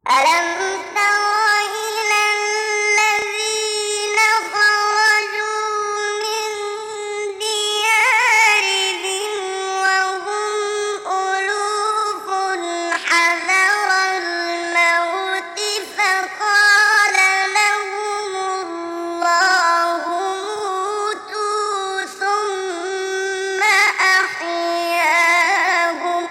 ألم تر إلى الذين خرجوا من ديارهم وهم ألوف حذر الموت فقال لهم الله موتوا ثم أحياهم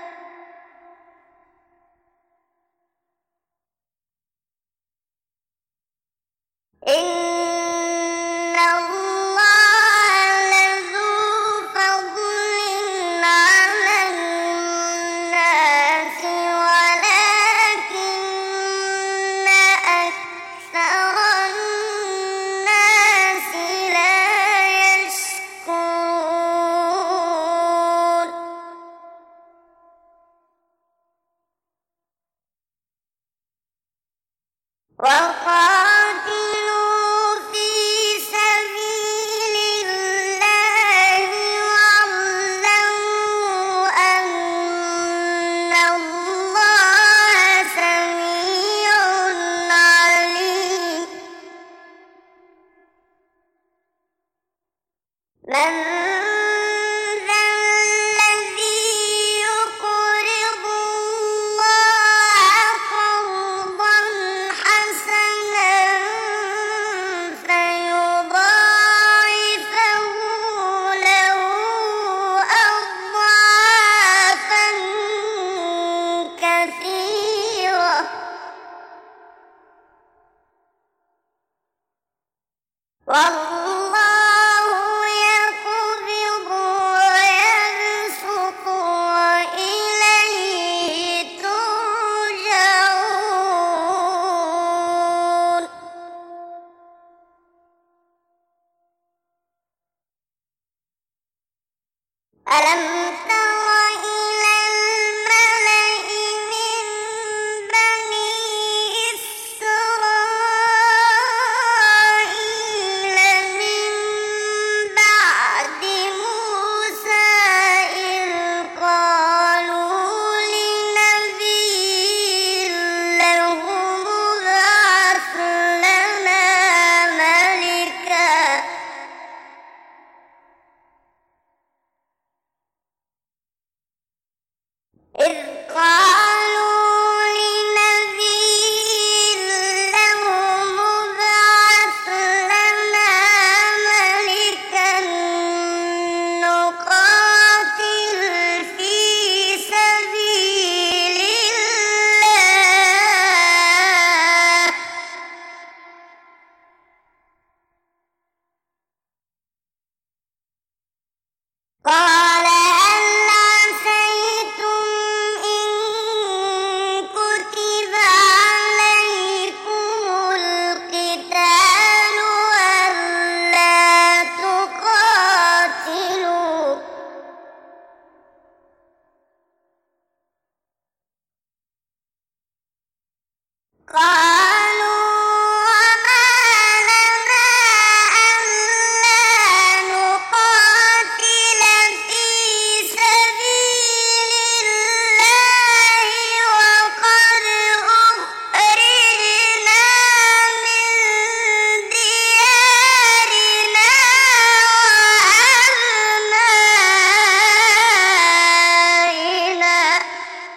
إن الله لذو فضل على الناس ولكن أكثر الناس لا يشكرون وقاتلوا في سبيل الله واعلموا أن الله سميع عليم من ذا الذي يقرض الله قرضا حسنا فيضاعفه له أضعافا كثيرة والله يقبض ويبسط وإليه ترجعون ألم تر إلى الملأ من بني إسرائيل من بعد موسى إذ قالوا لنبي له ابعث لنا ملكا إذ قالوا لنبي له ابعث لنا ملكا نقاتل في سبيل الله قال هل عسيتم إن كتب عليكم القتال ألا تقاتلوا قالوا وما لنا ألا نقاتل في سبيل الله وقد أخرجنا من ديارنا وأبنائنا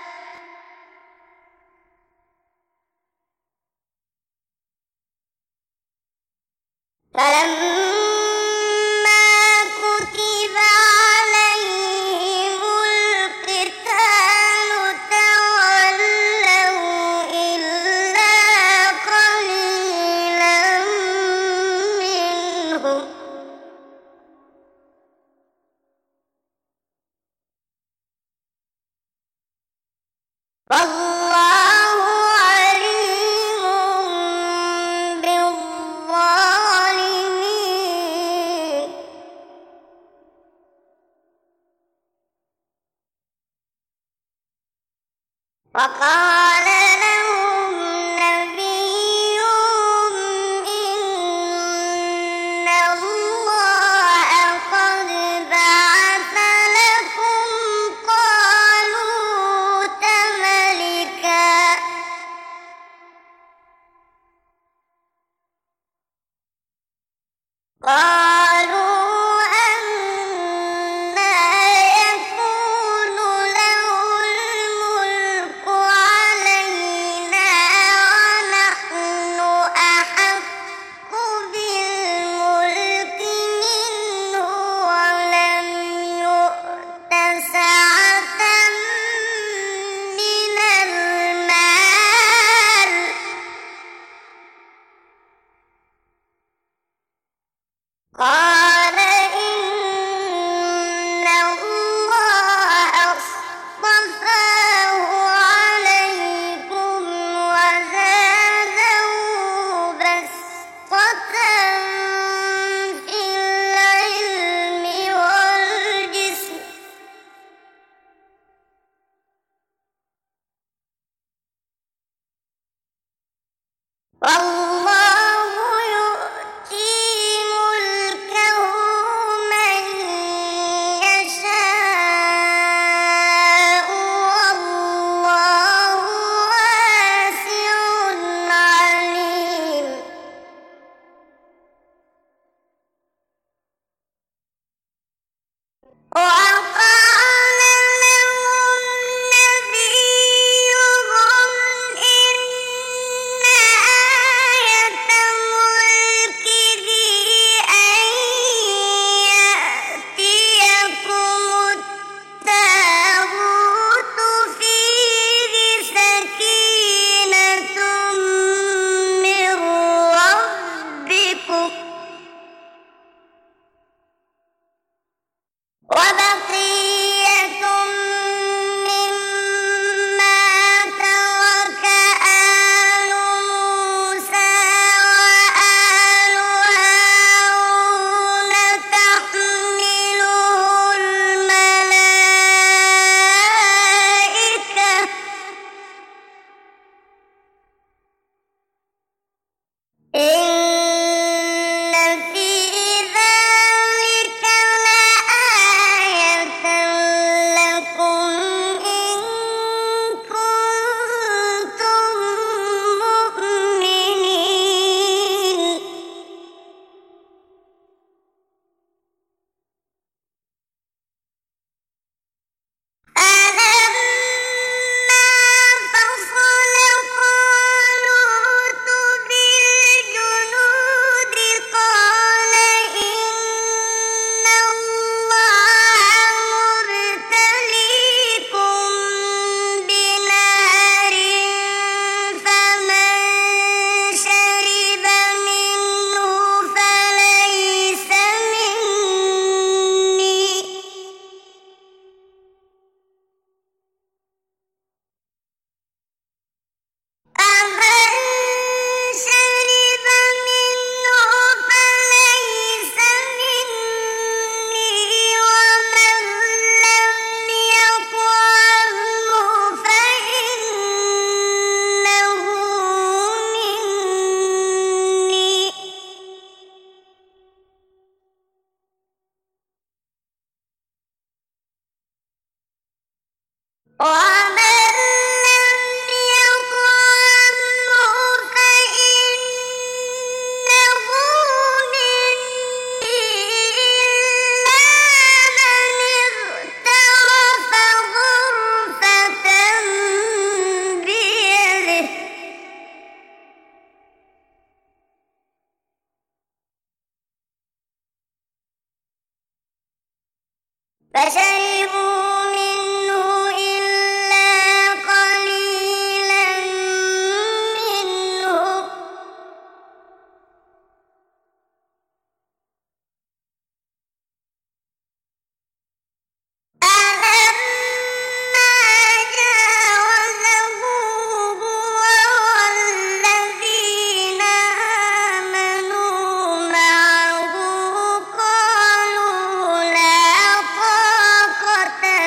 فلما كتب عليهم القتال تولوا إلا قليلا منهم والله عليم بالظالمين قالوا أنى يكون له الملك علينا ونحن أحق بالملك منه ولم يؤت سعة من المال قال إن الله اصطفاه عليكم وزاده بسطة في العلم والجسم والله يؤتي ملكه من يشاء والله واسع عليم وقال لهم نبيهم إن آية ملكه أن يأتيكم التابوت فيه سكينة من ربكم وبقية مما ترك آل موسى وآل هارون تحمله الملائكة إن في ذلك لآية لكم إن كنتم مؤمنين فلما فصل طالوت بالجنود قال إن الله مبتليكم بنهر فمن شرب منه فليس مني أمن شرب منه فليس مني ومن لم يطعمه فإنه مني ومن لم يطعمه فإنه مني إلا من اغترف غرفة بيده فشربوا منه إلا قليلا منهم فلما جاوزه هو والذين آمنوا معه قالوا لا طاقة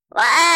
وأن